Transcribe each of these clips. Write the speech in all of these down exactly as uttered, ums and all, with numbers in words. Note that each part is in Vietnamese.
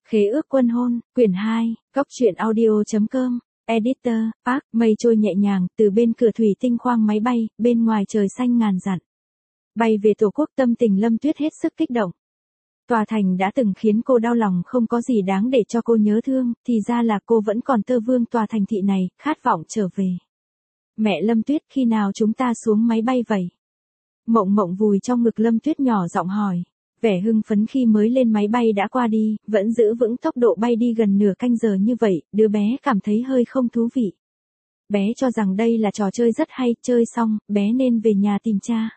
Khế ước quân hôn, quyển hai, góc truyện audio.com, editor, Park, mây trôi nhẹ nhàng, từ bên cửa thủy tinh khoang máy bay, bên ngoài trời xanh ngàn dặm. Bay về Tổ quốc, tâm tình Lâm Tuyết hết sức kích động. Tòa thành đã từng khiến cô đau lòng, không có gì đáng để cho cô nhớ thương, thì ra là cô vẫn còn tơ vương tòa thành thị này, khát vọng trở về. Mẹ Lâm Tuyết, khi nào chúng ta xuống máy bay vậy? Mộng Mộng vùi trong ngực Lâm Tuyết nhỏ giọng hỏi. Vẻ hưng phấn khi mới lên máy bay đã qua đi, vẫn giữ vững tốc độ bay đi gần nửa canh giờ như vậy, đứa bé cảm thấy hơi không thú vị. Bé cho rằng đây là trò chơi rất hay, chơi xong, bé nên về nhà tìm cha.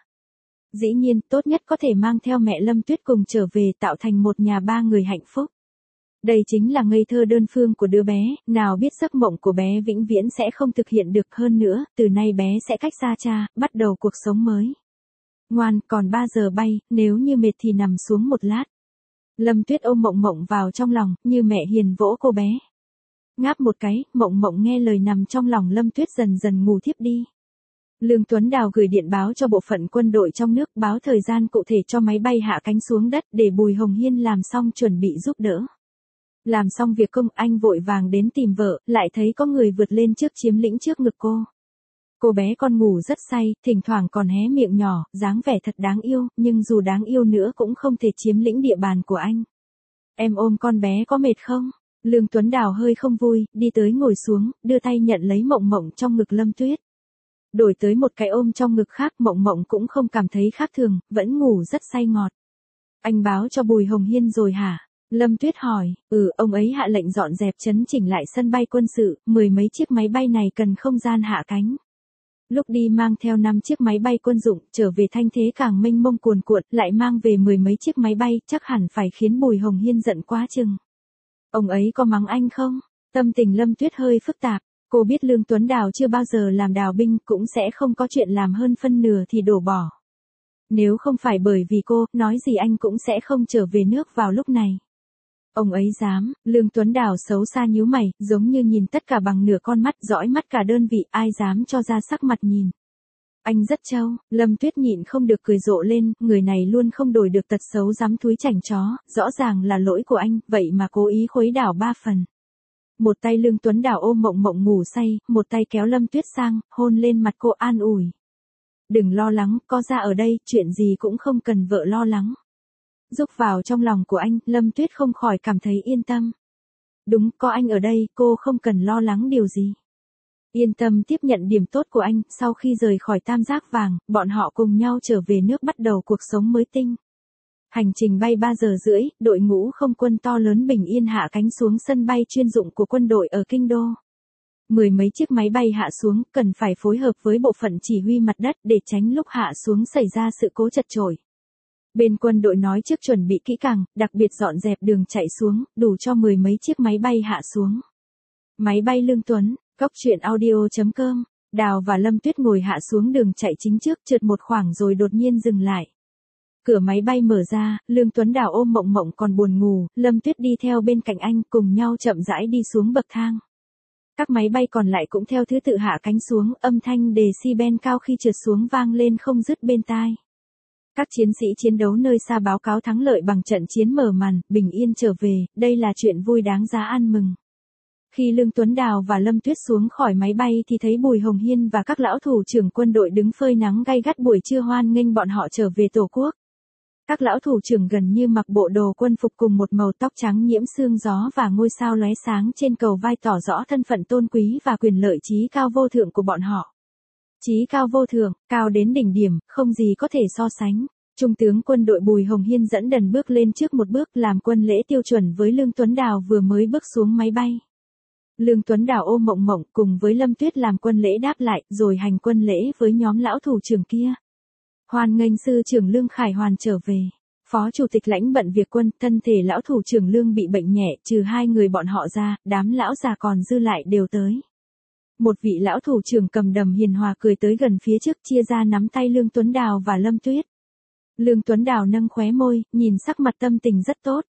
Dĩ nhiên, tốt nhất có thể mang theo mẹ Lâm Tuyết cùng trở về, tạo thành một nhà ba người hạnh phúc. Đây chính là ngây thơ đơn phương của đứa bé, nào biết giấc mộng của bé vĩnh viễn sẽ không thực hiện được, hơn nữa, từ nay bé sẽ cách xa cha, bắt đầu cuộc sống mới. Ngoan, còn ba giờ bay, nếu như mệt thì nằm xuống một lát. Lâm Tuyết ôm Mộng Mộng vào trong lòng, như mẹ hiền vỗ cô bé. Ngáp một cái, Mộng Mộng nghe lời nằm trong lòng Lâm Tuyết, dần dần ngủ thiếp đi. Lương Tuấn Đào gửi điện báo cho bộ phận quân đội trong nước, báo thời gian cụ thể cho máy bay hạ cánh xuống đất, để Bùi Hồng Hiên làm xong chuẩn bị giúp đỡ. Làm xong việc công, anh vội vàng đến tìm vợ, lại thấy có người vượt lên trước chiếm lĩnh trước ngực cô. Cô bé con ngủ rất say, thỉnh thoảng còn hé miệng nhỏ, dáng vẻ thật đáng yêu, nhưng dù đáng yêu nữa cũng không thể chiếm lĩnh địa bàn của anh. Em ôm con bé có mệt không? Lương Tuấn Đào hơi không vui, đi tới ngồi xuống, đưa tay nhận lấy Mộng Mộng trong ngực Lâm Tuyết. Đổi tới một cái ôm trong ngực khác, Mộng Mộng cũng không cảm thấy khác thường, vẫn ngủ rất say ngọt. Anh báo cho Bùi Hồng Hiên rồi hả? Lâm Tuyết hỏi. Ừ, ông ấy hạ lệnh dọn dẹp chấn chỉnh lại sân bay quân sự, mười mấy chiếc máy bay này cần không gian hạ cánh. Lúc đi mang theo năm chiếc máy bay quân dụng, trở về thanh thế càng mênh mông cuồn cuộn, lại mang về mười mấy chiếc máy bay, chắc hẳn phải khiến Bùi Hồng Hiên giận quá chừng. Ông ấy có mắng anh không? Tâm tình Lâm Tuyết hơi phức tạp, cô biết Lương Tuấn Đào chưa bao giờ làm đào binh, cũng sẽ không có chuyện làm hơn phân nửa thì đổ bỏ. Nếu không phải bởi vì cô, nói gì anh cũng sẽ không trở về nước vào lúc này. Ông ấy dám, Lương Tuấn Đào xấu xa nhíu mày, giống như nhìn tất cả bằng nửa con mắt, dõi mắt cả đơn vị, ai dám cho ra sắc mặt nhìn. Anh rất trâu, Lâm Tuyết nhịn không được cười rộ lên, người này luôn không đổi được tật xấu dám thúi chảnh chó, rõ ràng là lỗi của anh, vậy mà cố ý khuấy đảo ba phần. Một tay Lương Tuấn Đào ôm Mộng Mộng ngủ say, một tay kéo Lâm Tuyết sang, hôn lên mặt cô an ủi. Đừng lo lắng, có ra ở đây, chuyện gì cũng không cần vợ lo lắng. Rúc vào trong lòng của anh, Lâm Tuyết không khỏi cảm thấy yên tâm. Đúng, có anh ở đây, cô không cần lo lắng điều gì. Yên tâm tiếp nhận điểm tốt của anh, sau khi rời khỏi Tam Giác Vàng, bọn họ cùng nhau trở về nước bắt đầu cuộc sống mới tinh. Hành trình bay ba giờ rưỡi, đội ngũ không quân to lớn bình yên hạ cánh xuống sân bay chuyên dụng của quân đội ở Kinh Đô. Mười mấy chiếc máy bay hạ xuống, cần phải phối hợp với bộ phận chỉ huy mặt đất để tránh lúc hạ xuống xảy ra sự cố chật chội. Bên quân đội nói trước chuẩn bị kỹ càng, đặc biệt dọn dẹp đường chạy xuống, đủ cho mười mấy chiếc máy bay hạ xuống. Máy bay Lương Tuấn, góc truyện audio.com, Đào và Lâm Tuyết ngồi hạ xuống đường chạy chính trước, trượt một khoảng rồi đột nhiên dừng lại. Cửa máy bay mở ra, Lương Tuấn Đào ôm Mộng Mộng còn buồn ngủ, Lâm Tuyết đi theo bên cạnh anh, cùng nhau chậm rãi đi xuống bậc thang. Các máy bay còn lại cũng theo thứ tự hạ cánh xuống, âm thanh decibel cao khi trượt xuống vang lên không dứt bên tai. Các chiến sĩ chiến đấu nơi xa báo cáo thắng lợi bằng trận chiến mở màn, bình yên trở về, đây là chuyện vui đáng giá ăn mừng. Khi Lương Tuấn Đào và Lâm Tuyết xuống khỏi máy bay thì thấy Bùi Hồng Hiên và các lão thủ trưởng quân đội đứng phơi nắng gay gắt buổi trưa hoan nghênh bọn họ trở về Tổ quốc. Các lão thủ trưởng gần như mặc bộ đồ quân phục cùng một màu tóc trắng nhiễm sương gió và ngôi sao lóe sáng trên cầu vai tỏ rõ thân phận tôn quý và quyền lợi chí cao vô thượng của bọn họ. Chí cao vô thượng, cao đến đỉnh điểm, không gì có thể so sánh. Trung tướng quân đội Bùi Hồng Hiên dẫn đần bước lên trước một bước làm quân lễ tiêu chuẩn với Lương Tuấn Đào vừa mới bước xuống máy bay. Lương Tuấn Đào ôm Mộng Mộng cùng với Lâm Tuyết làm quân lễ đáp lại, rồi hành quân lễ với nhóm lão thủ trưởng kia. Hoan nghênh sư trưởng Lương Khải Hoàn trở về. Phó chủ tịch lãnh bận việc quân, thân thể lão thủ trưởng Lương bị bệnh nhẹ, trừ hai người bọn họ ra, đám lão già còn dư lại đều tới. Một vị lão thủ trưởng cầm đầm hiền hòa cười tới gần phía trước, chia ra nắm tay Lương Tuấn Đào và Lâm Tuyết. Lương Tuấn Đào nâng khóe môi, nhìn sắc mặt tâm tình rất tốt.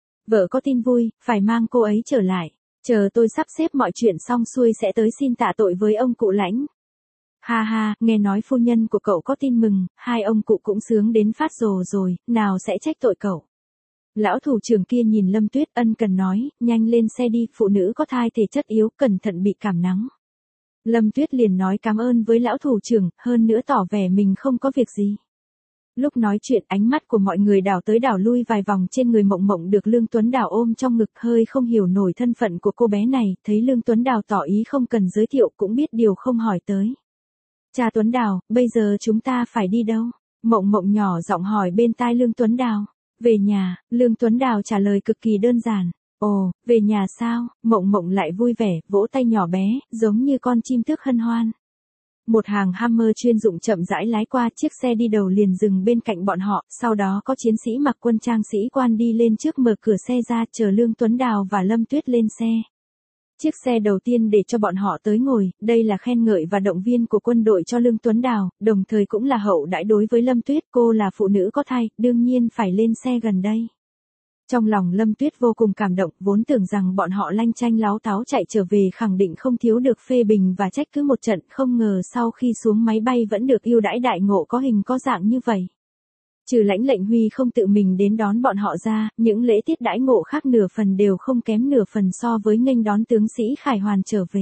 Vợ có tin vui, phải mang cô ấy trở lại. Chờ tôi sắp xếp mọi chuyện xong xuôi sẽ tới xin tạ tội với ông cụ lãnh. Ha ha, nghe nói phu nhân của cậu có tin mừng, hai ông cụ cũng sướng đến phát rồ rồi, nào sẽ trách tội cậu. Lão thủ trưởng kia nhìn Lâm Tuyết ân cần nói, nhanh lên xe đi, phụ nữ có thai thể chất yếu, cẩn thận bị cảm nắng. Lâm Tuyết liền nói cảm ơn với lão thủ trưởng, hơn nữa tỏ vẻ mình không có việc gì. Lúc nói chuyện ánh mắt của mọi người đảo tới đảo lui vài vòng trên người Mộng Mộng được Lương Tuấn Đào ôm trong ngực, hơi không hiểu nổi thân phận của cô bé này, thấy Lương Tuấn Đào tỏ ý không cần giới thiệu cũng biết điều không hỏi tới. Cha Tuấn Đào, bây giờ chúng ta phải đi đâu? Mộng Mộng nhỏ giọng hỏi bên tai Lương Tuấn Đào. Về nhà, Lương Tuấn Đào trả lời cực kỳ đơn giản. Ồ, về nhà sao? Mộng Mộng lại vui vẻ, vỗ tay nhỏ bé, giống như con chim thức hân hoan. Một hàng Hammer chuyên dụng chậm rãi lái qua, chiếc xe đi đầu liền dừng bên cạnh bọn họ, sau đó có chiến sĩ mặc quân trang sĩ quan đi lên trước mở cửa xe ra chờ Lương Tuấn Đào và Lâm Tuyết lên xe. Chiếc xe đầu tiên để cho bọn họ tới ngồi, đây là khen ngợi và động viên của quân đội cho Lương Tuấn Đào, đồng thời cũng là hậu đãi đối với Lâm Tuyết, cô là phụ nữ có thai, đương nhiên phải lên xe gần đây. Trong lòng Lâm Tuyết vô cùng cảm động, vốn tưởng rằng bọn họ lanh chanh láo táo chạy trở về khẳng định không thiếu được phê bình và trách cứ một trận, không ngờ sau khi xuống máy bay vẫn được ưu đãi đại ngộ có hình có dạng như vậy. Trừ Lãnh Lệnh Huy không tự mình đến đón bọn họ ra, những lễ tiết đãi ngộ khác nửa phần đều không kém nửa phần so với nghênh đón tướng sĩ Khải Hoàn trở về.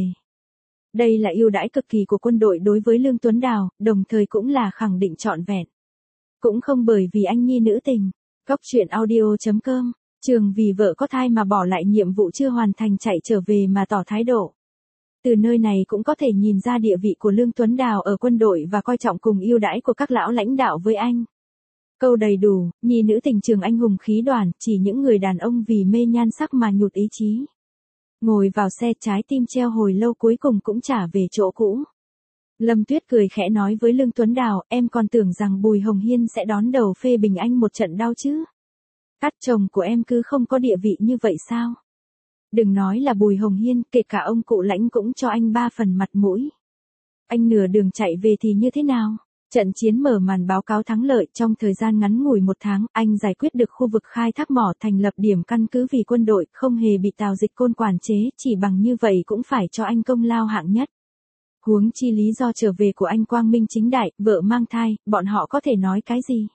Đây là ưu đãi cực kỳ của quân đội đối với Lương Tuấn Đào, đồng thời cũng là khẳng định trọn vẹn. Cũng không bởi vì anh nhi nữ tình. Cóc truyện audio chấm com, Trường vì vợ có thai mà bỏ lại nhiệm vụ chưa hoàn thành chạy trở về mà tỏ thái độ. Từ nơi này cũng có thể nhìn ra địa vị của Lương Tuấn Đào ở quân đội và coi trọng cùng ưu đãi của các lão lãnh đạo với anh. Câu đầy đủ, nhi nữ tình trường anh hùng khí đoàn, chỉ những người đàn ông vì mê nhan sắc mà nhụt ý chí. Ngồi vào xe trái tim treo hồi lâu cuối cùng cũng trả về chỗ cũ. Lâm Tuyết cười khẽ nói với Lương Tuấn Đào, em còn tưởng rằng Bùi Hồng Hiên sẽ đón đầu phê bình anh một trận đau chứ. Cát chồng của em cứ không có địa vị như vậy sao? Đừng nói là Bùi Hồng Hiên, kể cả ông cụ Lãnh cũng cho anh ba phần mặt mũi. Anh nửa đường chạy về thì như thế nào? Trận chiến mở màn báo cáo thắng lợi, trong thời gian ngắn ngủi một tháng, anh giải quyết được khu vực khai thác mỏ, thành lập điểm căn cứ vì quân đội, không hề bị Tào Dịch Côn quản chế, chỉ bằng như vậy cũng phải cho anh công lao hạng nhất. Huống chi lý do trở về của anh quang minh chính đại, vợ mang thai, bọn họ có thể nói cái gì?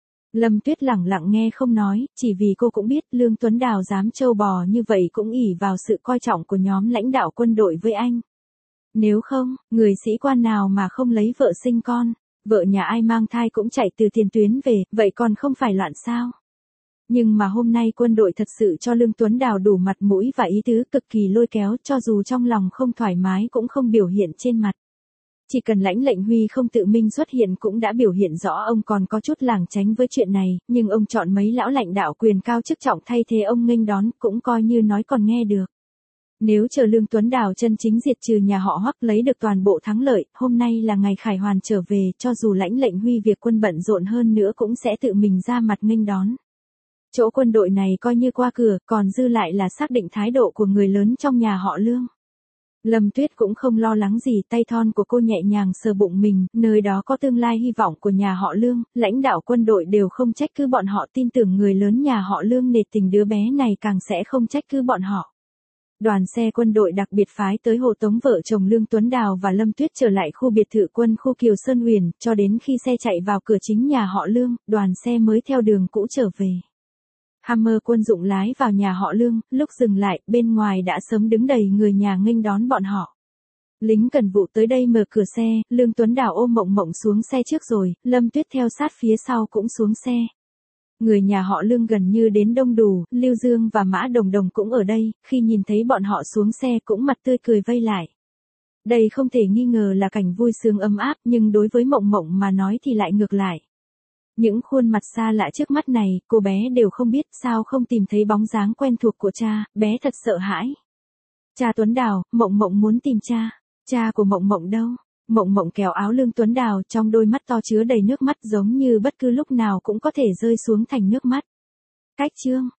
Lâm Tuyết lẳng lặng nghe không nói, chỉ vì cô cũng biết Lương Tuấn Đào dám trâu bò như vậy cũng ỷ vào sự coi trọng của nhóm lãnh đạo quân đội với anh. Nếu không, người sĩ quan nào mà không lấy vợ sinh con, vợ nhà ai mang thai cũng chạy từ tiền tuyến về, vậy còn không phải loạn sao? Nhưng mà hôm nay quân đội thật sự cho Lương Tuấn Đào đủ mặt mũi và ý tứ cực kỳ lôi kéo, cho dù trong lòng không thoải mái cũng không biểu hiện trên mặt. Chỉ cần Lãnh Lệnh Huy không tự mình xuất hiện cũng đã biểu hiện rõ ông còn có chút lảng tránh với chuyện này, nhưng ông chọn mấy lão lãnh đạo quyền cao chức trọng thay thế ông nghênh đón, cũng coi như nói còn nghe được. Nếu chờ Lương Tuấn Đào chân chính diệt trừ nhà họ Hoắc lấy được toàn bộ thắng lợi, hôm nay là ngày Khải Hoàn trở về, cho dù Lãnh Lệnh Huy việc quân bận rộn hơn nữa cũng sẽ tự mình ra mặt nghênh đón. Chỗ quân đội này coi như qua cửa, còn dư lại là xác định thái độ của người lớn trong nhà họ Lương. Lâm Tuyết cũng không lo lắng gì, tay thon của cô nhẹ nhàng sờ bụng mình, nơi đó có tương lai hy vọng của nhà họ Lương, lãnh đạo quân đội đều không trách cứ bọn họ, tin tưởng người lớn nhà họ Lương nể tình đứa bé này càng sẽ không trách cứ bọn họ. Đoàn xe quân đội đặc biệt phái tới hộ tống vợ chồng Lương Tuấn Đào và Lâm Tuyết trở lại khu biệt thự quân khu Kiều Sơn Huyền, cho đến khi xe chạy vào cửa chính nhà họ Lương, đoàn xe mới theo đường cũ trở về. Hammer quân dụng lái vào nhà họ Lương, lúc dừng lại, bên ngoài đã sớm đứng đầy người nhà nghênh đón bọn họ. Lính cần vụ tới đây mở cửa xe, Lương Tuấn Đào ôm Mộng Mộng xuống xe trước rồi, Lâm Tuyết theo sát phía sau cũng xuống xe. Người nhà họ Lương gần như đến đông đủ, Lưu Dương và Mã Đồng Đồng cũng ở đây, khi nhìn thấy bọn họ xuống xe cũng mặt tươi cười vây lại. Đây không thể nghi ngờ là cảnh vui sướng ấm áp, nhưng đối với Mộng Mộng mà nói thì lại ngược lại. Những khuôn mặt xa lạ trước mắt này, cô bé đều không biết sao không tìm thấy bóng dáng quen thuộc của cha, bé thật sợ hãi. Cha Tuấn Đào, Mộng Mộng muốn tìm cha. Cha của Mộng Mộng đâu? Mộng Mộng kéo áo Lương Tuấn Đào, trong đôi mắt to chứa đầy nước mắt giống như bất cứ lúc nào cũng có thể rơi xuống thành nước mắt. Cách chương